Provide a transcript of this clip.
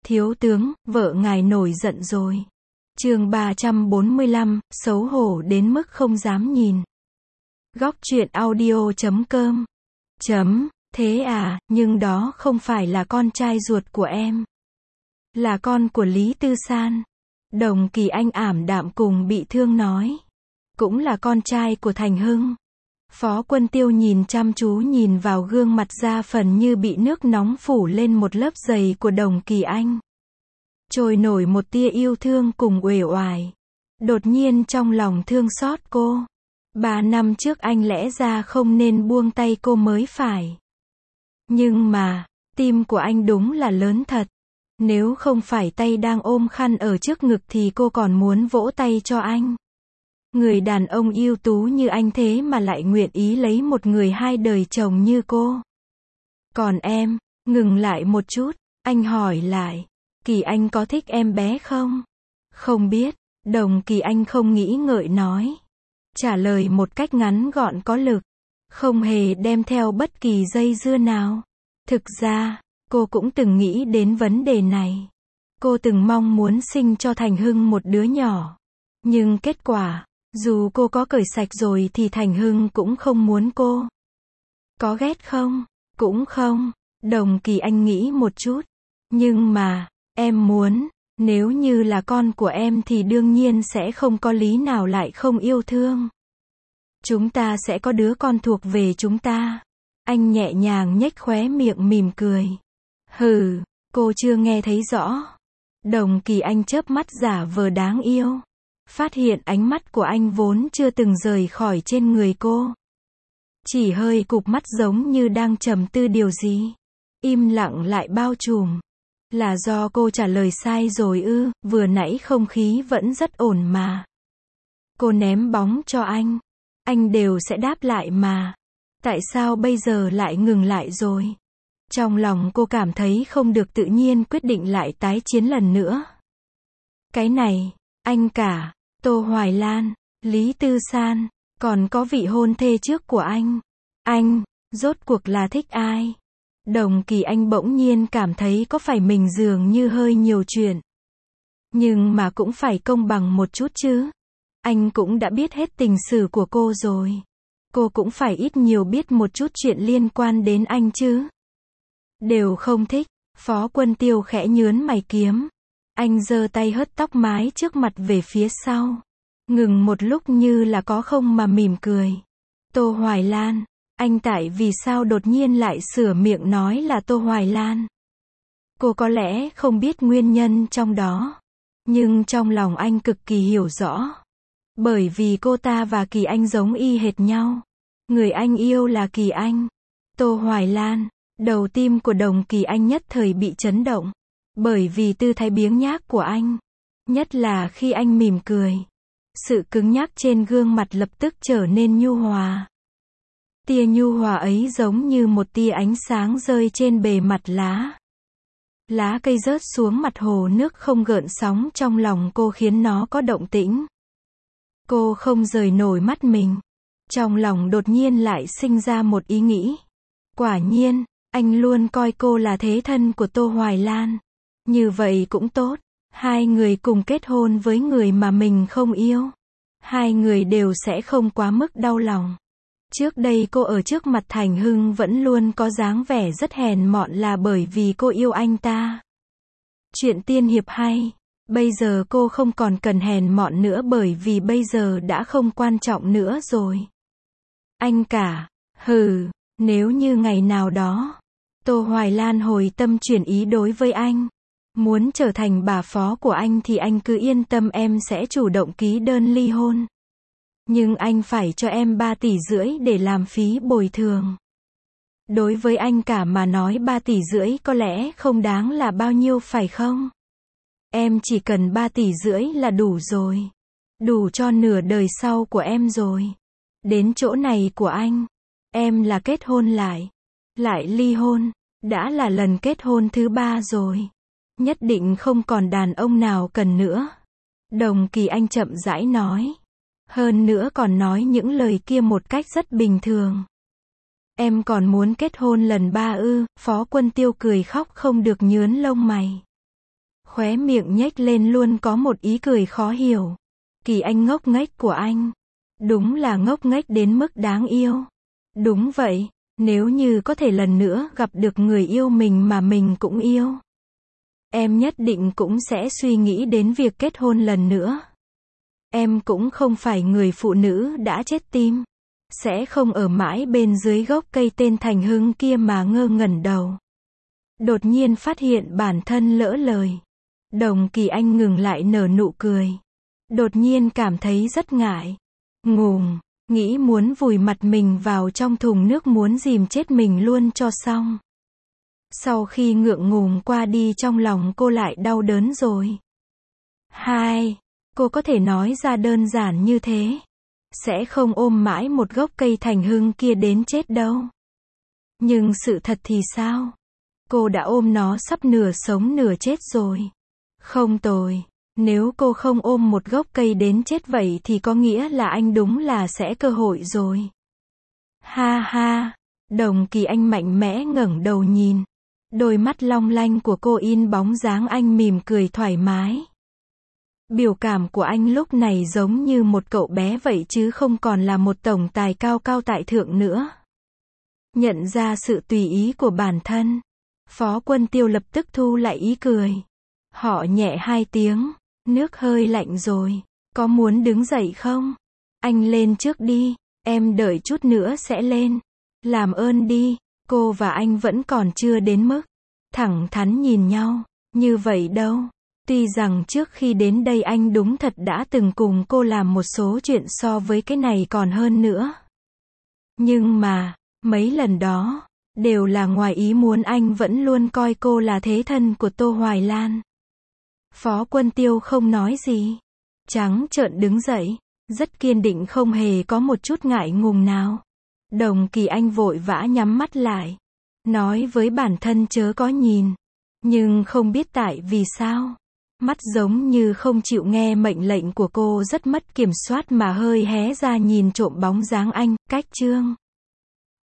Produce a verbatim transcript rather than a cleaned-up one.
Thiếu tướng, vợ ngài nổi giận rồi. Chương ba trăm bốn mươi lăm, xấu hổ đến mức không dám nhìn. Góc truyện audio chấm com. Chấm, thế à, nhưng đó không phải là con trai ruột của em. Là con của Lý Tư San. Đồng Kỳ Anh ảm đạm cùng bị thương nói. Cũng là con trai của Thành Hưng. Phó Quân Tiêu nhìn chăm chú nhìn vào gương mặt da phần như bị nước nóng phủ lên một lớp dày của Đồng Kỳ Anh. Trôi nổi một tia yêu thương cùng uể oải. Đột nhiên trong lòng thương xót cô. Ba năm trước anh lẽ ra không nên buông tay cô mới phải. Nhưng mà, tim của anh đúng là lớn thật. Nếu không phải tay đang ôm khăn ở trước ngực thì cô còn muốn vỗ tay cho anh. Người đàn ông ưu tú như anh thế mà lại nguyện ý lấy một người hai đời chồng như cô. Còn em, ngừng lại một chút, anh hỏi lại, Kỳ Anh có thích em bé không? Không biết, Đồng Kỳ Anh không nghĩ ngợi nói. Trả lời một cách ngắn gọn có lực, không hề đem theo bất kỳ dây dưa nào. Thực ra, cô cũng từng nghĩ đến vấn đề này. Cô từng mong muốn sinh cho Thành Hưng một đứa nhỏ. Nhưng kết quả, dù cô có cởi sạch rồi thì Thành Hưng cũng không muốn cô. Có ghét không? Cũng không. Đồng Kỳ Anh nghĩ một chút. Nhưng mà, em muốn, nếu như là con của em thì đương nhiên sẽ không có lý nào lại không yêu thương. Chúng ta sẽ có đứa con thuộc về chúng ta. Anh nhẹ nhàng nhếch khóe miệng mỉm cười. Hừ, cô chưa nghe thấy rõ. Đồng Kỳ Anh chớp mắt giả vờ đáng yêu. Phát hiện ánh mắt của anh vốn chưa từng rời khỏi trên người cô. Chỉ hơi cụp mắt giống như đang trầm tư điều gì. Im lặng lại bao trùm. Là do cô trả lời sai rồi ư, vừa nãy không khí vẫn rất ổn mà. Cô ném bóng cho anh. Anh đều sẽ đáp lại mà. Tại sao bây giờ lại ngừng lại rồi? Trong lòng cô cảm thấy không được tự nhiên quyết định lại tái chiến lần nữa. Cái này, anh cả, Tô Hoài Lan, Lý Tư San, còn có vị hôn thê trước của anh. Anh, rốt cuộc là thích ai? Đồng Kỳ Anh bỗng nhiên cảm thấy có phải mình dường như hơi nhiều chuyện. Nhưng mà cũng phải công bằng một chút chứ. Anh cũng đã biết hết tình sử của cô rồi. Cô cũng phải ít nhiều biết một chút chuyện liên quan đến anh chứ. Đều không thích. Phó Quân Tiêu khẽ nhướn mày kiếm. Anh giơ tay hất tóc mái trước mặt về phía sau. Ngừng một lúc như là có không mà mỉm cười. Tô Hoài Lan. Anh tại vì sao đột nhiên lại sửa miệng nói là Tô Hoài Lan? Cô có lẽ không biết nguyên nhân trong đó. Nhưng trong lòng anh cực kỳ hiểu rõ. Bởi vì cô ta và Kỳ Anh giống y hệt nhau. Người anh yêu là Kỳ Anh. Tô Hoài Lan. Đầu tim của Đồng Kỳ Anh nhất thời bị chấn động. Bởi vì tư thái biếng nhác của anh. Nhất là khi anh mỉm cười. Sự cứng nhắc trên gương mặt lập tức trở nên nhu hòa. Tia nhu hòa ấy giống như một tia ánh sáng rơi trên bề mặt lá. Lá cây rớt xuống mặt hồ nước không gợn sóng trong lòng cô khiến nó có động tĩnh. Cô không rời nổi mắt mình. Trong lòng đột nhiên lại sinh ra một ý nghĩ. Quả nhiên, anh luôn coi cô là thế thân của Tô Hoài Lan. Như vậy cũng tốt. Hai người cùng kết hôn với người mà mình không yêu. Hai người đều sẽ không quá mức đau lòng. Trước đây cô ở trước mặt Thành Hưng vẫn luôn có dáng vẻ rất hèn mọn là bởi vì cô yêu anh ta. Chuyện tiên hiệp hay. Bây giờ cô không còn cần hèn mọn nữa bởi vì bây giờ đã không quan trọng nữa rồi. Anh cả, hừ, nếu như ngày nào đó, Tô Hoài Lan hồi tâm chuyển ý đối với anh. Muốn trở thành bà phó của anh thì anh cứ yên tâm em sẽ chủ động ký đơn ly hôn. Nhưng anh phải cho em ba tỷ rưỡi để làm phí bồi thường. Đối với anh cả mà nói ba tỷ rưỡi có lẽ không đáng là bao nhiêu phải không? Em chỉ cần ba tỷ rưỡi là đủ rồi. Đủ cho nửa đời sau của em rồi. Đến chỗ này của anh, em là kết hôn lại. Lại ly hôn, đã là lần kết hôn thứ ba rồi. Nhất định không còn đàn ông nào cần nữa. Đồng Kỳ Anh chậm rãi nói. Hơn nữa còn nói những lời kia một cách rất bình thường. Em còn muốn kết hôn lần ba ư? Phó Quân Tiêu cười khóc không được nhướn lông mày. Khóe miệng nhếch lên luôn có một ý cười khó hiểu. Kỳ Anh ngốc nghếch của anh. Đúng là ngốc nghếch đến mức đáng yêu. Đúng vậy, nếu như có thể lần nữa gặp được người yêu mình mà mình cũng yêu, em nhất định cũng sẽ suy nghĩ đến việc kết hôn lần nữa. Em cũng không phải người phụ nữ đã chết tim, sẽ không ở mãi bên dưới gốc cây tên Thành Hưng kia mà ngơ ngẩn đầu. Đột nhiên phát hiện bản thân lỡ lời. Đồng Kỳ Anh ngừng lại nở nụ cười. Đột nhiên cảm thấy rất ngại. Ngùm, nghĩ muốn vùi mặt mình vào trong thùng nước muốn dìm chết mình luôn cho xong. Sau khi ngượng ngùng qua đi trong lòng cô lại đau đớn rồi. Hai, cô có thể nói ra đơn giản như thế. Sẽ không ôm mãi một gốc cây Thành Hưng kia đến chết đâu. Nhưng sự thật thì sao? Cô đã ôm nó sắp nửa sống nửa chết rồi. Không tồi. Nếu cô không ôm một gốc cây đến chết vậy thì có nghĩa là anh đúng là sẽ cơ hội rồi. Ha ha. Đồng Kỳ Anh mạnh mẽ ngẩng đầu nhìn. Đôi mắt long lanh của cô in bóng dáng anh mỉm cười thoải mái. Biểu cảm của anh lúc này giống như một cậu bé vậy chứ không còn là một tổng tài cao cao tại thượng nữa. Nhận ra sự tùy ý của bản thân, Phó Quân Tiêu lập tức thu lại ý cười. Họ nhẹ hai tiếng, nước hơi lạnh rồi, có muốn đứng dậy không? Anh lên trước đi, em đợi chút nữa sẽ lên. Làm ơn đi, cô và anh vẫn còn chưa đến mức thẳng thắn nhìn nhau, như vậy đâu. Tuy rằng trước khi đến đây anh đúng thật đã từng cùng cô làm một số chuyện so với cái này còn hơn nữa. Nhưng mà, mấy lần đó, đều là ngoài ý muốn anh vẫn luôn coi cô là thế thân của Tô Hoài Lan. Phó Quân Tiêu không nói gì. Trắng trợn đứng dậy, rất kiên định không hề có một chút ngại ngùng nào. Đồng Kỳ Anh vội vã nhắm mắt lại. Nói với bản thân chớ có nhìn. Nhưng không biết tại vì sao. Mắt giống như không chịu nghe mệnh lệnh của cô rất mất kiểm soát mà hơi hé ra nhìn trộm bóng dáng anh, cách chương.